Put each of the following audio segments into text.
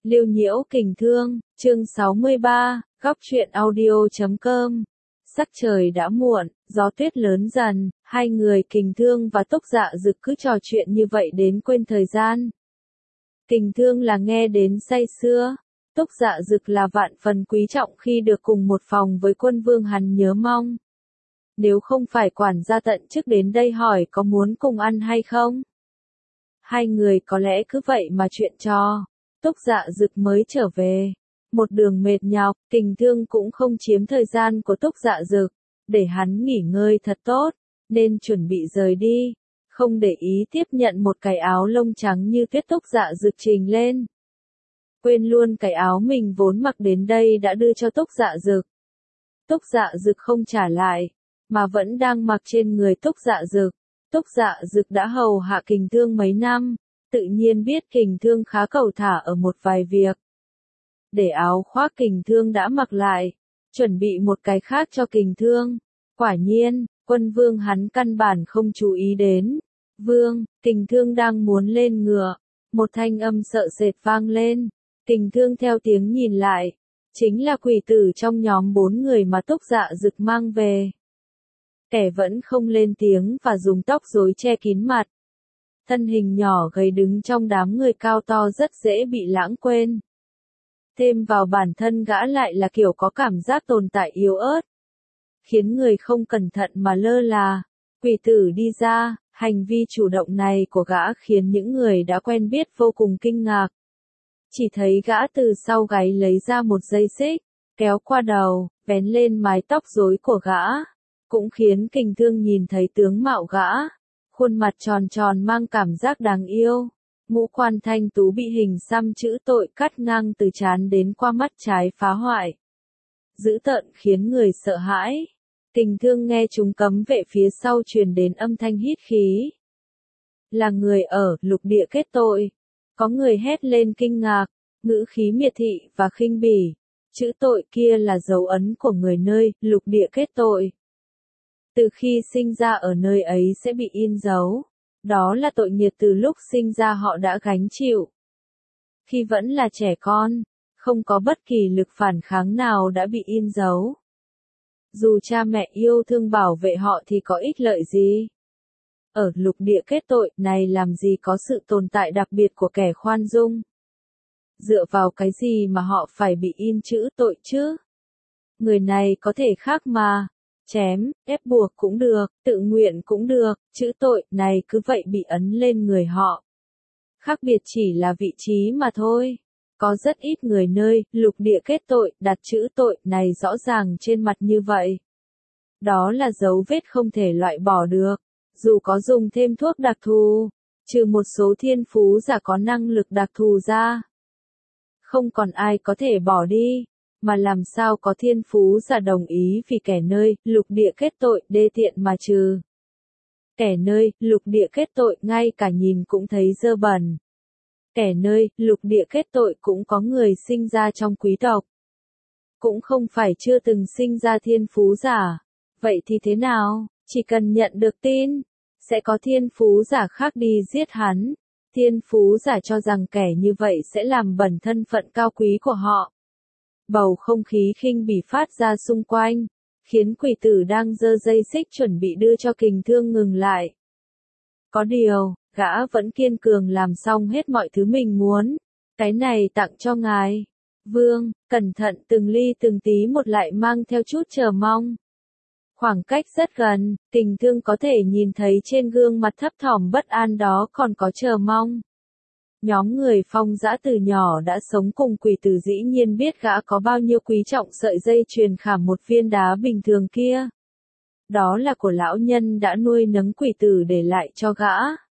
Lưu Nhiễu Kình Thương, chương 63, góc truyện audio.com. Sắc trời đã muộn, gió tuyết lớn dần, hai người Kình Thương và Túc Dạ Dực cứ trò chuyện như vậy đến quên thời gian. Kình Thương là nghe đến say sưa, Túc Dạ Dực là vạn phần quý trọng khi được cùng một phòng với Quân Vương hắn nhớ mong. Nếu không phải quản gia tận chức đến đây hỏi có muốn cùng ăn hay không? Hai người có lẽ cứ vậy mà chuyện trò. Túc Dạ Dực mới trở về, một đường mệt nhọc, Kình Thương cũng không chiếm thời gian của Túc Dạ Dực, để hắn nghỉ ngơi thật tốt, nên chuẩn bị rời đi, không để ý tiếp nhận một cái áo lông trắng như tuyết Túc Dạ Dực trình lên. Quên luôn cái áo mình vốn mặc đến đây đã đưa cho Túc Dạ Dực. Túc Dạ Dực không trả lại, mà vẫn đang mặc trên người Túc Dạ Dực. Túc Dạ Dực đã hầu hạ Kình Thương mấy năm, tự nhiên biết Kình Thương khá cầu thả ở một vài việc. Để áo khoác Kình Thương đã mặc lại, chuẩn bị một cái khác cho Kình Thương. Quả nhiên, Quân Vương hắn căn bản không chú ý đến. Vương, Kình Thương đang muốn lên ngựa, một thanh âm sợ sệt vang lên. Kình Thương theo tiếng nhìn lại, chính là quỷ tử trong nhóm 4 người mà Túc Dạ Dực mang về. Kẻ vẫn không lên tiếng và dùng tóc rối che kín mặt. Thân hình nhỏ gầy đứng trong đám người cao to rất dễ bị lãng quên. Thêm vào bản thân gã lại là kiểu có cảm giác tồn tại yếu ớt, khiến người không cẩn thận mà lơ là. Quỷ tử đi ra, hành vi chủ động này của gã khiến những người đã quen biết vô cùng kinh ngạc. Chỉ thấy gã từ sau gáy lấy ra một dây xích, kéo qua đầu, vén lên mái tóc rối của gã. Cũng khiến Kình Thương nhìn thấy tướng mạo gã. Khuôn mặt tròn tròn mang cảm giác đáng yêu. Ngũ quan thanh tú bị hình xăm chữ tội cắt ngang từ trán đến qua mắt trái phá hoại. Dữ tợn khiến người sợ hãi. Kình Thương nghe chúng cấm vệ phía sau truyền đến âm thanh hít khí. Là người ở lục địa kết tội. Có người hét lên kinh ngạc, ngữ khí miệt thị và khinh bỉ. Chữ tội kia là dấu ấn của người nơi lục địa kết tội. Từ khi sinh ra ở nơi ấy sẽ bị in dấu. Đó là tội nghiệp từ lúc sinh ra họ đã gánh chịu. Khi vẫn là trẻ con, không có bất kỳ lực phản kháng nào đã bị in dấu. Dù cha mẹ yêu thương bảo vệ họ thì có ích lợi gì? Ở lục địa kết tội này làm gì có sự tồn tại đặc biệt của kẻ khoan dung? Dựa vào cái gì mà họ phải bị in chữ tội chứ? Người này có thể khác mà. Chém, ép buộc cũng được, tự nguyện cũng được, chữ tội này cứ vậy bị ấn lên người họ. Khác biệt chỉ là vị trí mà thôi. Có rất ít người nơi lục địa kết tội đặt chữ tội này rõ ràng trên mặt như vậy. Đó là dấu vết không thể loại bỏ được, dù có dùng thêm thuốc đặc thù, trừ một số thiên phú giả có năng lực đặc thù ra. Không còn ai có thể bỏ đi. Mà làm sao có thiên phú giả đồng ý vì kẻ nơi lục địa kết tội đê tiện mà trừ. Kẻ nơi lục địa kết tội ngay cả nhìn cũng thấy dơ bẩn. Kẻ nơi lục địa kết tội cũng có người sinh ra trong quý tộc. Cũng không phải chưa từng sinh ra thiên phú giả. Vậy thì thế nào? Chỉ cần nhận được tin, sẽ có thiên phú giả khác đi giết hắn. Thiên phú giả cho rằng kẻ như vậy sẽ làm bẩn thân phận cao quý của họ. Bầu không khí khinh bỉ phát ra xung quanh, khiến quỷ tử đang giơ dây xích chuẩn bị đưa cho Kình Thương ngừng lại. Có điều, gã vẫn kiên cường làm xong hết mọi thứ mình muốn. Cái này tặng cho ngài. Vương, cẩn thận từng ly từng tí một lại mang theo chút chờ mong. Khoảng cách rất gần, Kình Thương có thể nhìn thấy trên gương mặt thấp thỏm bất an đó còn có chờ mong. Nhóm người Phong Dã từ nhỏ đã sống cùng quỷ tử dĩ nhiên biết gã có bao nhiêu quý trọng sợi dây chuyền khảm một viên đá bình thường kia. Đó là của lão nhân đã nuôi nấng quỷ tử để lại cho gã.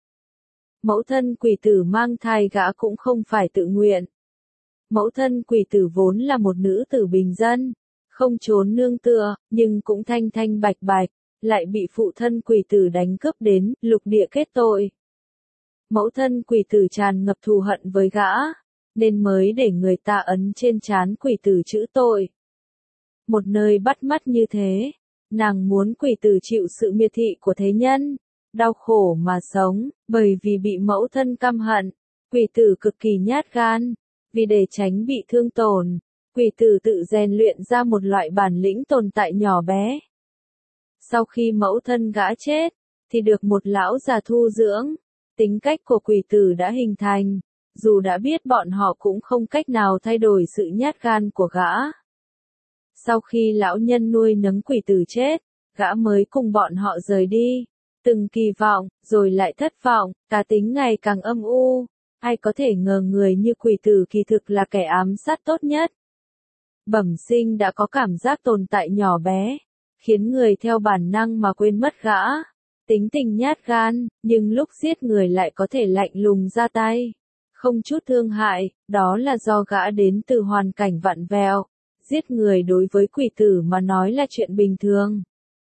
Mẫu thân quỷ tử mang thai gã cũng không phải tự nguyện. Mẫu thân quỷ tử vốn là một nữ tử bình dân, không trốn nương tựa, nhưng cũng thanh thanh bạch bạch, lại bị phụ thân quỷ tử đánh cướp đến lục địa kết tội. Mẫu thân quỷ tử tràn ngập thù hận với gã, nên mới để người ta ấn trên trán quỷ tử chữ tội. Một nơi bắt mắt như thế, nàng muốn quỷ tử chịu sự miệt thị của thế nhân, đau khổ mà sống, bởi vì bị mẫu thân căm hận. Quỷ tử cực kỳ nhát gan, Vì để tránh bị thương tổn, quỷ tử tự rèn luyện ra một loại bản lĩnh tồn tại nhỏ bé. Sau khi mẫu thân gã chết, thì được một lão già thu dưỡng, tính cách của quỷ tử đã hình thành, dù đã biết bọn họ cũng không cách nào thay đổi sự nhát gan của gã. Sau khi lão nhân nuôi nấng quỷ tử chết, gã mới cùng bọn họ rời đi, từng kỳ vọng, rồi lại thất vọng, cá tính ngày càng âm u. Ai có thể ngờ người như quỷ tử kỳ thực là kẻ ám sát tốt nhất. Bẩm sinh đã có cảm giác tồn tại nhỏ bé, khiến người theo bản năng mà quên mất gã. Tính tình nhát gan, nhưng lúc giết người lại có thể lạnh lùng ra tay. Không chút thương hại, đó là do gã đến từ hoàn cảnh vặn vẹo. Giết người đối với quỷ tử mà nói là chuyện bình thường.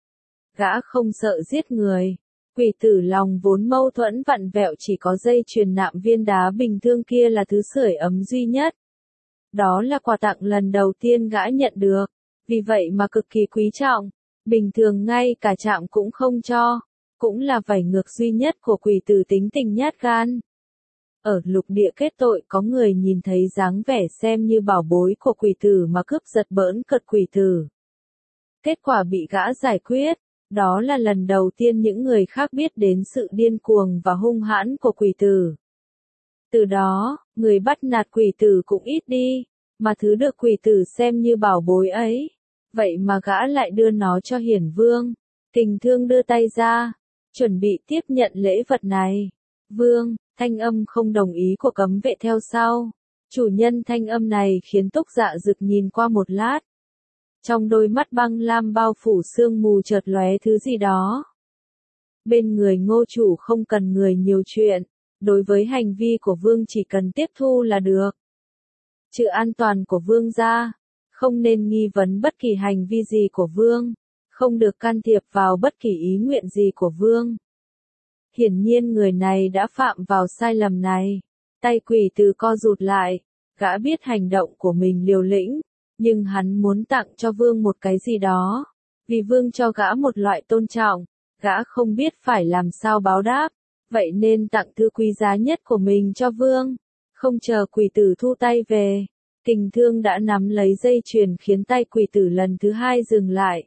Gã không sợ giết người. Quỷ tử lòng vốn mâu thuẫn vặn vẹo, chỉ có dây chuyền nạm viên đá bình thường kia là thứ sưởi ấm duy nhất. Đó là quà tặng lần đầu tiên gã nhận được, vì vậy mà cực kỳ quý trọng, bình thường ngay cả chạm cũng không cho, cũng là vảy ngược duy nhất của quỷ tử tính tình nhát gan. Ở lục địa kết tội có người nhìn thấy dáng vẻ xem như bảo bối của quỷ tử mà cướp giật bỡn cợt quỷ tử. Kết quả bị gã giải quyết. Đó là lần đầu tiên những người khác biết đến sự điên cuồng và hung hãn của quỷ tử. Từ đó, người bắt nạt quỷ tử cũng ít đi, mà thứ được quỷ tử xem như bảo bối ấy. Vậy mà gã lại đưa nó cho Hiển Vương. Kình Thương đưa tay ra, chuẩn bị tiếp nhận lễ vật này. Vương, thanh âm không đồng ý của cấm vệ theo sau. Chủ nhân thanh âm này khiến Túc Dạ Dực nhìn qua một lát. Trong đôi mắt băng lam bao phủ sương mù chợt lóe thứ gì đó. Bên người Ngô chủ không cần người nhiều chuyện, đối với hành vi của Vương chỉ cần tiếp thu là được. Trừ an toàn của Vương ra, không nên nghi vấn bất kỳ hành vi gì của Vương, không được can thiệp vào bất kỳ ý nguyện gì của Vương. Hiển nhiên người này đã phạm vào sai lầm này. Tay quỷ tử co rụt lại, gã biết hành động của mình liều lĩnh. Nhưng hắn muốn tặng cho Vương một cái gì đó. Vì Vương cho gã một loại tôn trọng, gã không biết phải làm sao báo đáp. Vậy nên tặng thứ quý giá nhất của mình cho Vương. Không chờ quỷ tử thu tay về, Kình Thương đã nắm lấy dây chuyền khiến tay quỷ tử lần thứ hai dừng lại.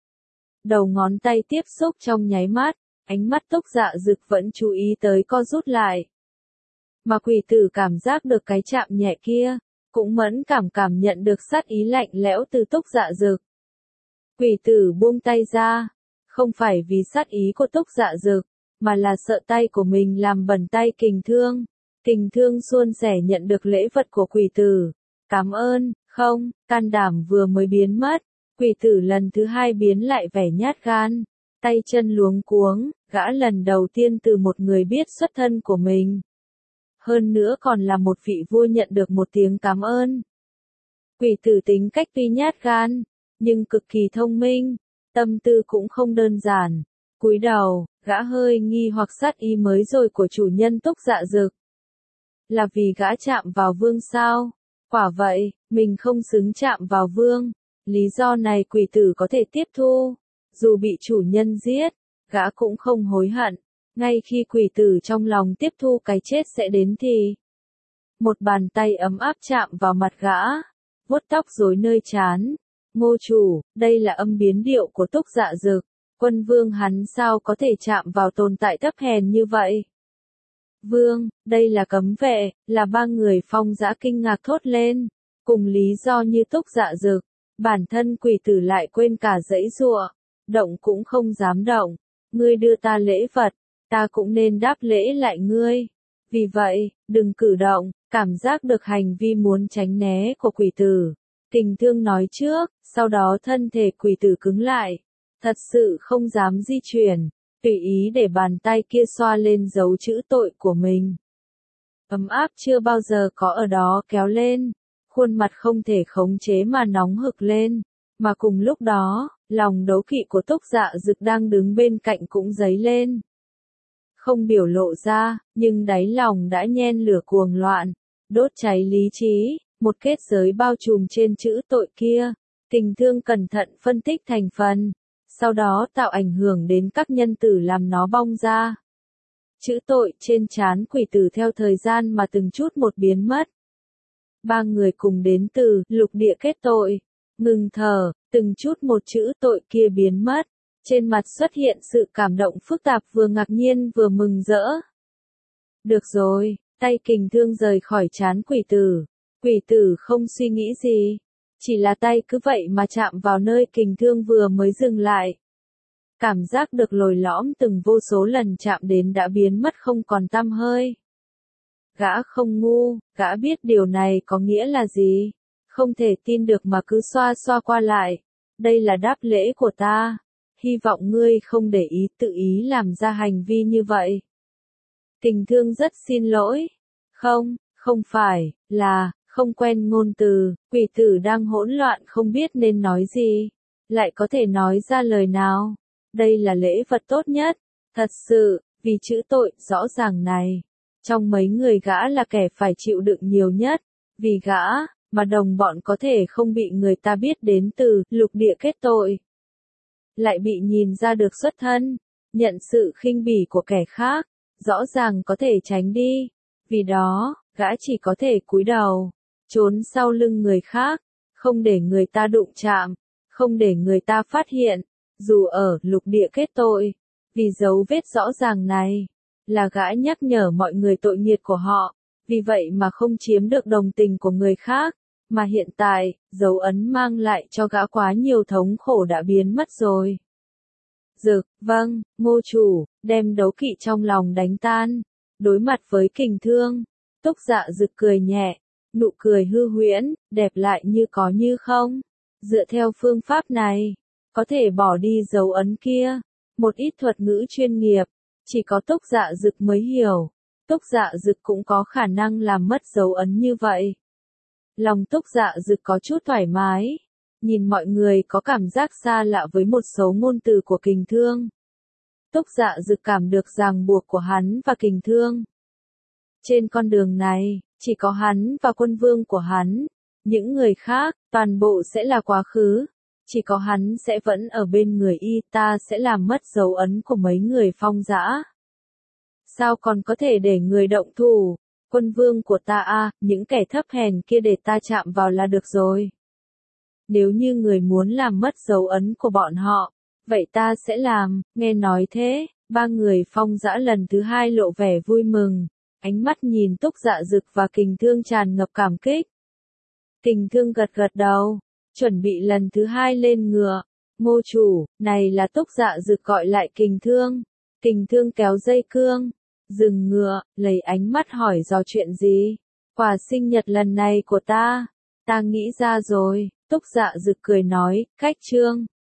Đầu ngón tay tiếp xúc trong nháy mắt, ánh mắt Túc Dạ Dực vẫn chú ý tới co rút lại. Mà quỷ tử cảm giác được cái chạm nhẹ kia. Cũng mẫn cảm nhận được sát ý lạnh lẽo từ Túc Dạ Dực. Quỷ tử buông tay ra, không phải vì sát ý của Túc Dạ Dực, mà là sợ tay của mình làm bẩn tay Kình Thương. Kình Thương suôn sẻ nhận được lễ vật của quỷ tử. Cảm ơn, không, can đảm vừa mới biến mất, quỷ tử lần thứ hai biến lại vẻ nhát gan, tay chân luống cuống, gã lần đầu tiên từ một người biết xuất thân của mình. Hơn nữa còn là một vị vua nhận được một tiếng cảm ơn. Quỷ tử tính cách tuy nhát gan, nhưng cực kỳ thông minh, tâm tư cũng không đơn giản. Cúi đầu, gã hơi nghi hoặc sát ý mới rồi của chủ nhân Túc Dạ Dực. Là vì gã chạm vào Vương sao? Quả vậy, mình không xứng chạm vào Vương. Lý do này quỷ tử có thể tiếp thu. Dù bị chủ nhân giết, gã cũng không hối hận. Ngay khi quỷ tử trong lòng tiếp thu cái chết sẽ đến thì một bàn tay ấm áp chạm vào mặt gã, vuốt tóc rối nơi trán. Ngô chủ, đây là âm biến điệu của Túc Dạ Dực. Quân Vương hắn sao có thể chạm vào tồn tại thấp hèn như vậy? Vương, đây là cấm vệ, là ba người Phong Dã kinh ngạc thốt lên. Cùng lý do như Túc Dạ Dực, bản thân quỷ tử lại quên cả giãy giụa, động cũng không dám động. Ngươi đưa ta lễ vật, ta cũng nên đáp lễ lại ngươi. Vì vậy, đừng cử động. Cảm giác được hành vi muốn tránh né của quỷ tử. Kình Thương nói trước, sau đó thân thể quỷ tử cứng lại. Thật sự không dám di chuyển, tùy ý để bàn tay kia xoa lên dấu chữ tội của mình. Ấm áp chưa bao giờ có ở đó kéo lên, khuôn mặt không thể khống chế mà nóng hực lên. Mà cùng lúc đó, lòng đấu kỵ của Túc Dạ Dực đang đứng bên cạnh cũng dấy lên. Không biểu lộ ra, nhưng đáy lòng đã nhen lửa cuồng loạn, đốt cháy lý trí, một kết giới bao trùm trên chữ tội kia. Kình Thương cẩn thận phân tích thành phần, sau đó tạo ảnh hưởng đến các nhân tử làm nó bong ra. Chữ tội trên trán quỷ tử theo thời gian mà từng chút một biến mất. ba người cùng đến từ lục địa kết tội. Ngừng thở, từng chút một chữ tội kia biến mất. Trên mặt xuất hiện sự cảm động phức tạp vừa ngạc nhiên vừa mừng rỡ. Được rồi, tay Kình Thương rời khỏi trán quỷ tử. Quỷ tử không suy nghĩ gì. Chỉ là tay cứ vậy mà chạm vào nơi Kình Thương vừa mới dừng lại. Cảm giác được lồi lõm từng vô số lần chạm đến đã biến mất không còn tăm hơi. Gã không ngu, gã biết điều này có nghĩa là gì. Không thể tin được mà cứ xoa xoa qua lại. Đây là đáp lễ của ta. Hy vọng ngươi không để ý tự ý làm ra hành vi như vậy. Kình Thương rất xin lỗi. Không phải, là, không quen ngôn từ, quỷ tử đang hỗn loạn không biết nên nói gì. Lại có thể nói ra lời nào. Đây là lễ vật tốt nhất. Thật sự, vì chữ tội rõ ràng này. Trong mấy người gã là kẻ phải chịu đựng nhiều nhất. Vì gã, mà đồng bọn có thể không bị người ta biết đến từ lục địa kết tội. Lại bị nhìn ra được xuất thân, nhận sự khinh bỉ của kẻ khác, rõ ràng có thể tránh đi. Vì đó, gã chỉ có thể cúi đầu, trốn sau lưng người khác, không để người ta đụng chạm, không để người ta phát hiện, dù ở lục địa kết tội. Vì dấu vết rõ ràng này, là gã nhắc nhở mọi người tội nghiệt của họ, vì vậy mà không chiếm được đồng tình của người khác. Mà hiện tại, dấu ấn mang lại cho gã quá nhiều thống khổ đã biến mất rồi. Dực, vâng, Ngô chủ, đem đấu kỵ trong lòng đánh tan. Đối mặt với Kình Thương, Túc Dạ Dực cười nhẹ, nụ cười hư huyễn, đẹp lại như có như không. Dựa theo phương pháp này, có thể bỏ đi dấu ấn kia. Một ít thuật ngữ chuyên nghiệp, chỉ có Túc Dạ Dực mới hiểu. Túc Dạ Dực cũng có khả năng làm mất dấu ấn như vậy. Lòng Túc Dạ Dực có chút thoải mái, nhìn mọi người có cảm giác xa lạ với một số ngôn từ của Kình Thương. Túc Dạ Dực cảm được ràng buộc của hắn và Kình Thương. Trên con đường này, chỉ có hắn và quân vương của hắn, những người khác, toàn bộ sẽ là quá khứ. Chỉ có hắn sẽ vẫn ở bên người y, ta sẽ làm mất dấu ấn của mấy người Phong Dã. Sao còn có thể để người động thủ? Quân vương của ta những kẻ thấp hèn kia để ta chạm vào là được rồi. Nếu như người muốn làm mất dấu ấn của bọn họ, vậy ta sẽ làm. Nghe nói thế, ba người Phong Dã lần thứ hai lộ vẻ vui mừng, ánh mắt nhìn Túc Dạ Dực và Kình Thương tràn ngập cảm kích. Kình Thương gật gật đầu, chuẩn bị lần thứ hai lên ngựa. Ngô chủ, này là Túc Dạ Dực gọi lại Kình Thương. Kình Thương kéo dây cương, dừng ngựa, lấy ánh mắt hỏi dò chuyện gì. Quà sinh nhật lần này của ta nghĩ ra rồi. Túc Dạ Dực cười nói, khách trương.